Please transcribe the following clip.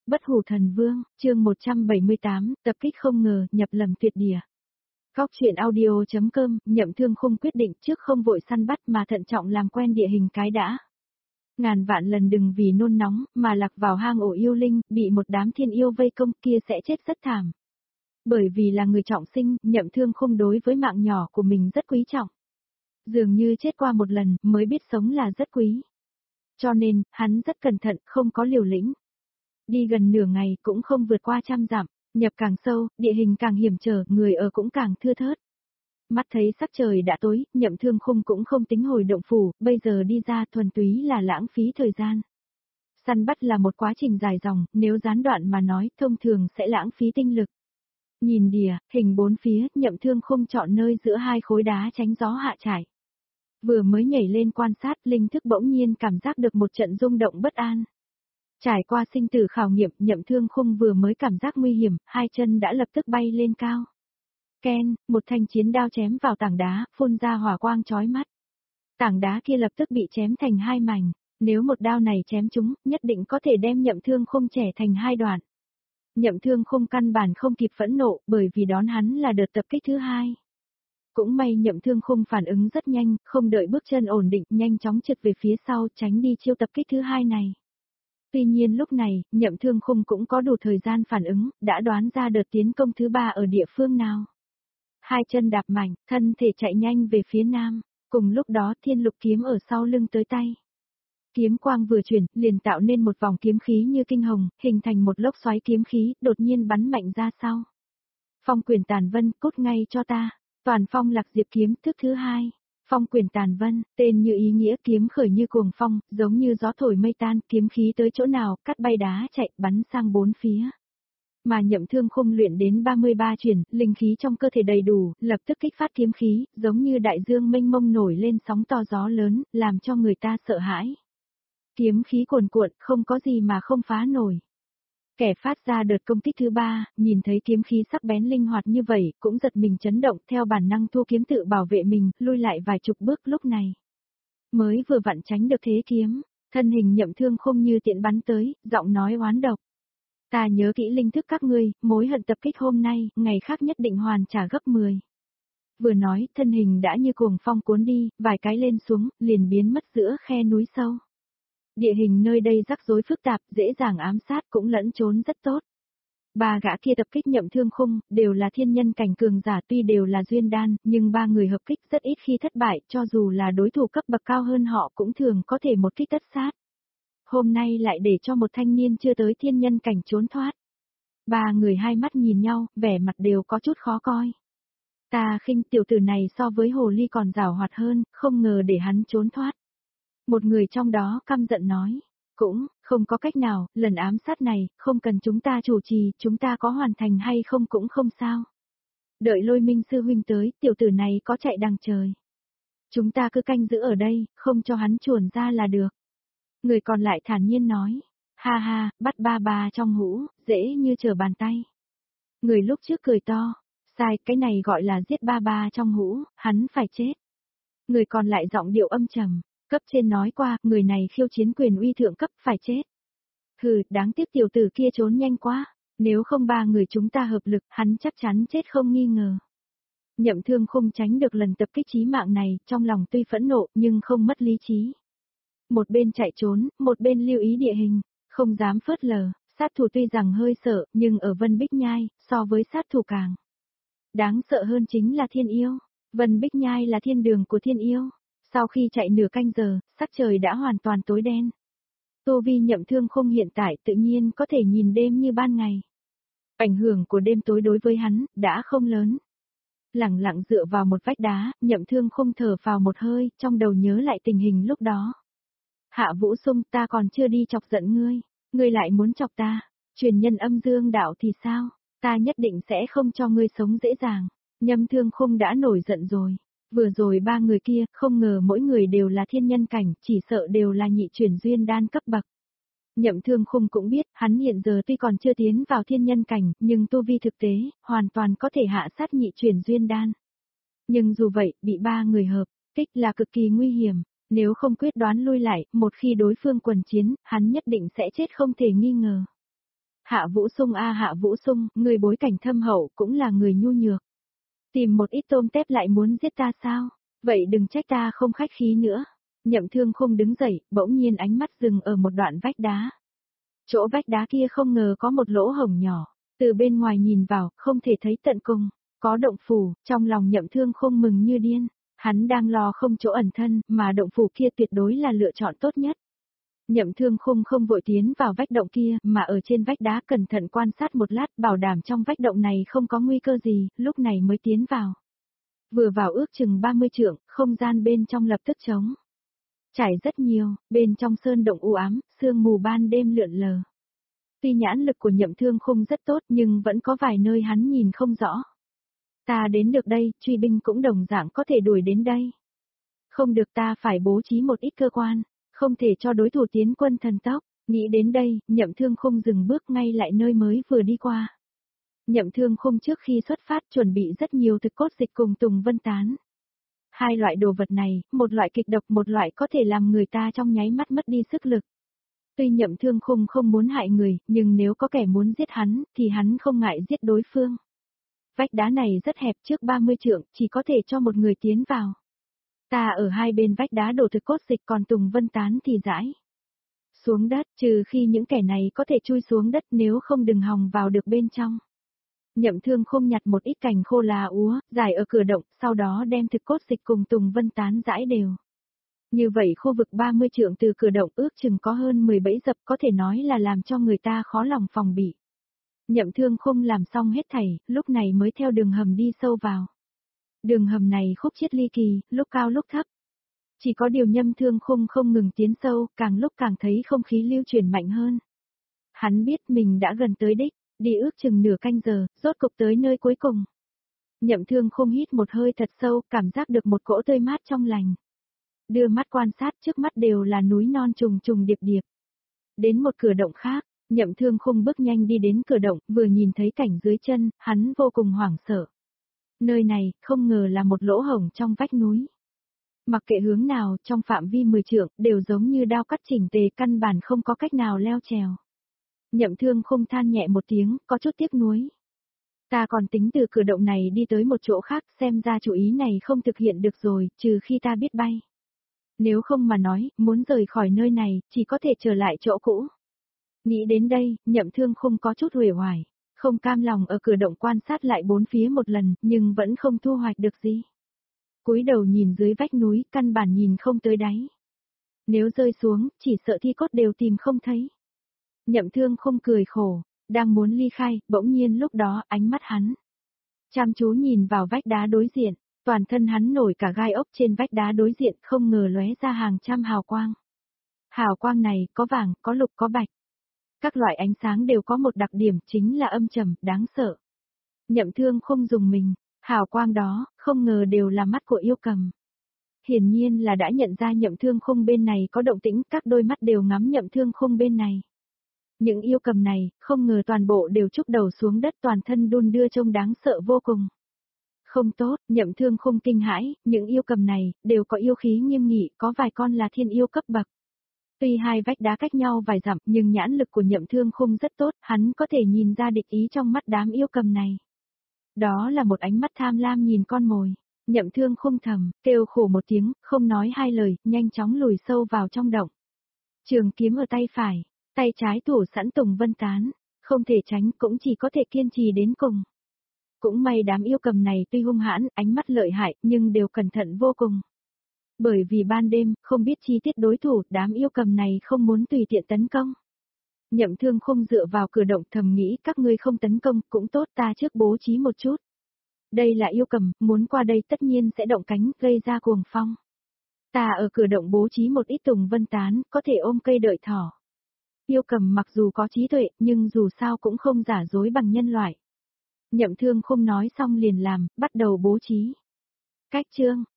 Bất hủ thần vương, chương 178, tập kích không ngờ, nhập lầm tuyệt địa. Góc truyện audio.com, Nhậm Thương Khung quyết định trước không vội săn bắt mà thận trọng làm quen địa hình cái đã. Ngàn vạn lần đừng vì nôn nóng mà lạc vào hang ổ yêu linh, bị một đám thiên yêu vây công kia sẽ chết rất thảm. Bởi vì là người trọng sinh, Nhậm Thương Khung đối với mạng nhỏ của mình rất quý trọng. Dường như chết qua một lần mới biết sống là rất quý. Cho nên, hắn rất cẩn thận, không có liều lĩnh. Đi gần nửa ngày cũng không vượt qua 100 dặm, nhập càng sâu, địa hình càng hiểm trở, người ở cũng càng thưa thớt. Mắt thấy sắc trời đã tối, Nhậm Thương Khung cũng không tính hồi động phủ, bây giờ đi ra thuần túy là lãng phí thời gian. Săn bắt là một quá trình dài dòng, nếu gián đoạn mà nói thông thường sẽ lãng phí tinh lực. Nhìn địa, hình bốn phía, Nhậm Thương Khung chọn nơi giữa hai khối đá tránh gió hạ trải. Vừa mới nhảy lên quan sát, linh thức bỗng nhiên cảm giác được một trận rung động bất an. Trải qua sinh tử khảo nghiệm, Nhậm Thương Khung vừa mới cảm giác nguy hiểm, hai chân đã lập tức bay lên cao. Ken, một thanh chiến đao chém vào tảng đá, phun ra hỏa quang chói mắt. Tảng đá kia lập tức bị chém thành hai mảnh, nếu một đao này chém trúng, nhất định có thể đem Nhậm Thương Khung chẻ thành hai đoạn. Nhậm Thương Khung căn bản không kịp phẫn nộ, bởi vì đón hắn là đợt tập kích thứ hai. Cũng may Nhậm Thương Khung phản ứng rất nhanh, không đợi bước chân ổn định, nhanh chóng trượt về phía sau, tránh đi chiêu tập kích thứ hai này. Tuy nhiên lúc này, Nhậm Thương Khung cũng có đủ thời gian phản ứng, đã đoán ra đợt tiến công thứ ba ở địa phương nào. Hai chân đạp mạnh, thân thể chạy nhanh về phía nam, cùng lúc đó thiên lục kiếm ở sau lưng tới tay. Kiếm quang vừa chuyển, liền tạo nên một vòng kiếm khí như kinh hồng, hình thành một lốc xoáy kiếm khí, đột nhiên bắn mạnh ra sau. Phong quyền tàn vân, cút ngay cho ta. Toàn phong lạc diệp kiếm thức thứ hai. Phong quyền tàn vân, tên như ý nghĩa kiếm khởi như cuồng phong, giống như gió thổi mây tan, kiếm khí tới chỗ nào, cắt bay đá chạy, bắn sang bốn phía. Mà Nhậm Thương Khung luyện đến 33 chuyển, linh khí trong cơ thể đầy đủ, lập tức kích phát kiếm khí, giống như đại dương mênh mông nổi lên sóng to gió lớn, làm cho người ta sợ hãi. Kiếm khí cuồn cuộn, không có gì mà không phá nổi. Kẻ phát ra đợt công kích thứ ba, nhìn thấy kiếm khí sắc bén linh hoạt như vậy, cũng giật mình chấn động, theo bản năng thu kiếm tự bảo vệ mình, lui lại vài chục bước lúc này. Mới vừa vặn tránh được thế kiếm, thân hình Nhậm Thương Khung như tiện bắn tới, giọng nói oán độc. Ta nhớ kỹ linh thức các ngươi, mối hận tập kích hôm nay, ngày khác nhất định hoàn trả gấp 10. Vừa nói, thân hình đã như cuồng phong cuốn đi, vài cái lên xuống, liền biến mất giữa khe núi sâu. Địa hình nơi đây rắc rối phức tạp, dễ dàng ám sát cũng lẫn trốn rất tốt. Ba gã kia tập kích Nhậm Thương Khung, đều là thiên nhân cảnh cường giả, tuy đều là duyên đan, nhưng ba người hợp kích rất ít khi thất bại, cho dù là đối thủ cấp bậc cao hơn họ cũng thường có thể một kích tất sát. Hôm nay lại để cho một thanh niên chưa tới thiên nhân cảnh trốn thoát. Ba người hai mắt nhìn nhau, vẻ mặt đều có chút khó coi. Ta khinh tiểu tử này so với hồ ly còn giàu hoạt hơn, không ngờ để hắn trốn thoát. Một người trong đó căm giận nói, cũng, không có cách nào, lần ám sát này, không cần chúng ta chủ trì, chúng ta có hoàn thành hay không cũng không sao. Đợi Lôi Minh sư huynh tới, tiểu tử này có chạy đằng trời. Chúng ta cứ canh giữ ở đây, không cho hắn chuồn ra là được. Người còn lại thản nhiên nói, ha ha, bắt ba ba trong hũ, dễ như trở bàn tay. Người lúc trước cười to, sai, cái này gọi là giết ba ba trong hũ, hắn phải chết. Người còn lại giọng điệu âm trầm. Cấp trên nói qua, người này khiêu chiến quyền uy thượng cấp phải chết. Hừ, đáng tiếc tiểu tử kia trốn nhanh quá, nếu không ba người chúng ta hợp lực, hắn chắc chắn chết không nghi ngờ. Nhậm Thương Khung tránh được lần tập kích chí mạng này, trong lòng tuy phẫn nộ nhưng không mất lý trí. Một bên chạy trốn, một bên lưu ý địa hình, không dám phớt lờ, sát thủ tuy rằng hơi sợ, nhưng ở Vân Bích Nhai, so với sát thủ càng đáng sợ hơn chính là thiên yêu. Vân Bích Nhai là thiên đường của thiên yêu. Sau khi chạy nửa canh giờ, sắc trời đã hoàn toàn tối đen. Tu vi Nhậm Thương Khung hiện tại tự nhiên có thể nhìn đêm như ban ngày. Ảnh hưởng của đêm tối đối với hắn, đã không lớn. Lặng lặng dựa vào một vách đá, Nhậm Thương Khung thở phào một hơi, trong đầu nhớ lại tình hình lúc đó. Hạ Vũ Sung, ta còn chưa đi chọc giận ngươi lại muốn chọc ta. Truyền nhân âm dương đạo thì sao, ta nhất định sẽ không cho ngươi sống dễ dàng. Nhậm Thương Khung đã nổi giận rồi. Vừa rồi ba người kia, không ngờ mỗi người đều là thiên nhân cảnh, chỉ sợ đều là nhị chuyển duyên đan cấp bậc. Nhậm Thương Khung cũng biết, hắn hiện giờ tuy còn chưa tiến vào thiên nhân cảnh, nhưng tu vi thực tế, hoàn toàn có thể hạ sát nhị chuyển duyên đan. Nhưng dù vậy, bị ba người hợp, kích là cực kỳ nguy hiểm, nếu không quyết đoán lui lại, một khi đối phương quần chiến, hắn nhất định sẽ chết không thể nghi ngờ. Hạ Vũ Sung a Hạ Vũ Sung, người bối cảnh thâm hậu cũng là người nhu nhược. Tìm một ít tôm tép lại muốn giết ta sao? Vậy đừng trách ta không khách khí nữa. Nhậm Thương Khung đứng dậy, bỗng nhiên ánh mắt dừng ở một đoạn vách đá. Chỗ vách đá kia không ngờ có một lỗ hổng nhỏ, từ bên ngoài nhìn vào, không thể thấy tận cùng, có động phủ, trong lòng Nhậm Thương Khung mừng như điên, hắn đang lo không chỗ ẩn thân, mà động phủ kia tuyệt đối là lựa chọn tốt nhất. Nhậm Thương Khung không vội tiến vào vách động kia, mà ở trên vách đá cẩn thận quan sát một lát, bảo đảm trong vách động này không có nguy cơ gì, lúc này mới tiến vào. Vừa vào ước chừng 30 trượng, không gian bên trong lập tức trống. Trải rất nhiều, bên trong sơn động u ám, sương mù ban đêm lượn lờ. Tuy nhãn lực của Nhậm Thương Khung rất tốt nhưng vẫn có vài nơi hắn nhìn không rõ. Ta đến được đây, truy binh cũng đồng dạng có thể đuổi đến đây. Không được, ta phải bố trí một ít cơ quan, không thể cho đối thủ tiến quân thần tốc. Nghĩ đến đây, Nhậm Thương Khung dừng bước ngay lại nơi mới vừa đi qua. Nhậm Thương Khung trước khi xuất phát chuẩn bị rất nhiều thực cốt dịch cùng Tùng Vân Tán. Hai loại đồ vật này, một loại kịch độc, một loại có thể làm người ta trong nháy mắt mất đi sức lực. Tuy Nhậm Thương Khung không muốn hại người, nhưng nếu có kẻ muốn giết hắn, thì hắn không ngại giết đối phương. Vách đá này rất hẹp, trước 30 trượng, chỉ có thể cho một người tiến vào. Ta ở hai bên vách đá đổ thực cốt dịch, còn Tùng Vân Tán thì rãi xuống đất, trừ khi những kẻ này có thể chui xuống đất, nếu không đừng hòng vào được bên trong. Nhậm Thương Khung nhặt một ít cành khô lá úa, rải ở cửa động, sau đó đem thực cốt dịch cùng Tùng Vân Tán rải đều. Như vậy khu vực 30 trượng từ cửa động ước chừng có hơn 10 bẫy dập, có thể nói là làm cho người ta khó lòng phòng bị. Nhậm Thương Khung làm xong hết thảy, lúc này mới theo đường hầm đi sâu vào. Đường hầm này khúc chiết ly kỳ, lúc cao lúc thấp. Chỉ có điều Nhậm Thương Khung không ngừng tiến sâu, càng lúc càng thấy không khí lưu chuyển mạnh hơn. Hắn biết mình đã gần tới đích, đi ước chừng nửa canh giờ, rốt cục tới nơi cuối cùng. Nhậm Thương Khung hít một hơi thật sâu, cảm giác được một cỗ tươi mát trong lành. Đưa mắt quan sát, trước mắt đều là núi non trùng trùng điệp điệp. Đến một cửa động khác, Nhậm Thương Khung bước nhanh đi đến cửa động, vừa nhìn thấy cảnh dưới chân, hắn vô cùng hoảng sợ. Nơi này, không ngờ là một lỗ hổng trong vách núi. Mặc kệ hướng nào, trong phạm vi 10 trượng, đều giống như đao cắt chỉnh tề, căn bản không có cách nào leo trèo. Nhậm Thương Khung than nhẹ một tiếng, có chút tiếc nuối. Ta còn tính từ cửa động này đi tới một chỗ khác, xem ra chủ ý này không thực hiện được rồi, trừ khi ta biết bay. Nếu không mà nói, muốn rời khỏi nơi này, chỉ có thể trở lại chỗ cũ. Nghĩ đến đây, Nhậm Thương Khung có chút uể oải, không cam lòng ở cửa động quan sát lại bốn phía một lần, nhưng vẫn không thu hoạch được gì. Cúi đầu nhìn dưới vách núi, căn bản nhìn không tới đáy. Nếu rơi xuống, chỉ sợ thi cốt đều tìm không thấy. Nhậm Thương Khung cười khổ, đang muốn ly khai, bỗng nhiên lúc đó ánh mắt hắn chăm chú nhìn vào vách đá đối diện, toàn thân hắn nổi cả gai ốc, trên vách đá đối diện không ngờ lóe ra hàng trăm hào quang. Hào quang này có vàng, có lục, có bạch. Các loại ánh sáng đều có một đặc điểm, chính là âm trầm, đáng sợ. Nhậm Thương Khung dùng mình, hào quang đó, không ngờ đều là mắt của yêu cầm. Hiển nhiên là đã nhận ra Nhậm Thương Khung bên này có động tĩnh, các đôi mắt đều ngắm Nhậm Thương Khung bên này. Những yêu cầm này, không ngờ toàn bộ đều chúc đầu xuống đất, toàn thân đun đưa trông đáng sợ vô cùng. Không tốt, Nhậm Thương Khung kinh hãi, những yêu cầm này, đều có yêu khí nghiêm nghị, có vài con là thiên yêu cấp bậc. Tuy hai vách đá cách nhau vài dặm, nhưng nhãn lực của Nhậm Thương Khung rất tốt, hắn có thể nhìn ra địch ý trong mắt đám yêu cầm này. Đó là một ánh mắt tham lam nhìn con mồi. Nhậm Thương Khung thầm, kêu khổ một tiếng, không nói hai lời, nhanh chóng lùi sâu vào trong động. Trường kiếm ở tay phải, tay trái thủ sẵn Tùng Vân Tán, không thể tránh, cũng chỉ có thể kiên trì đến cùng. Cũng may đám yêu cầm này tuy hung hãn, ánh mắt lợi hại, nhưng đều cẩn thận vô cùng. Bởi vì ban đêm, không biết chi tiết đối thủ, đám yêu cầm này không muốn tùy tiện tấn công. Nhậm Thương Khung dựa vào cửa động thầm nghĩ, các ngươi không tấn công, cũng tốt, ta trước bố trí một chút. Đây là yêu cầm, muốn qua đây tất nhiên sẽ động cánh, gây ra cuồng phong. Ta ở cửa động bố trí một ít Tùng Vân Tán, có thể ôm cây đợi thỏ. Yêu cầm mặc dù có trí tuệ, nhưng dù sao cũng không giả dối bằng nhân loại. Nhậm Thương Khung nói xong liền làm, bắt đầu bố trí. Cách chương,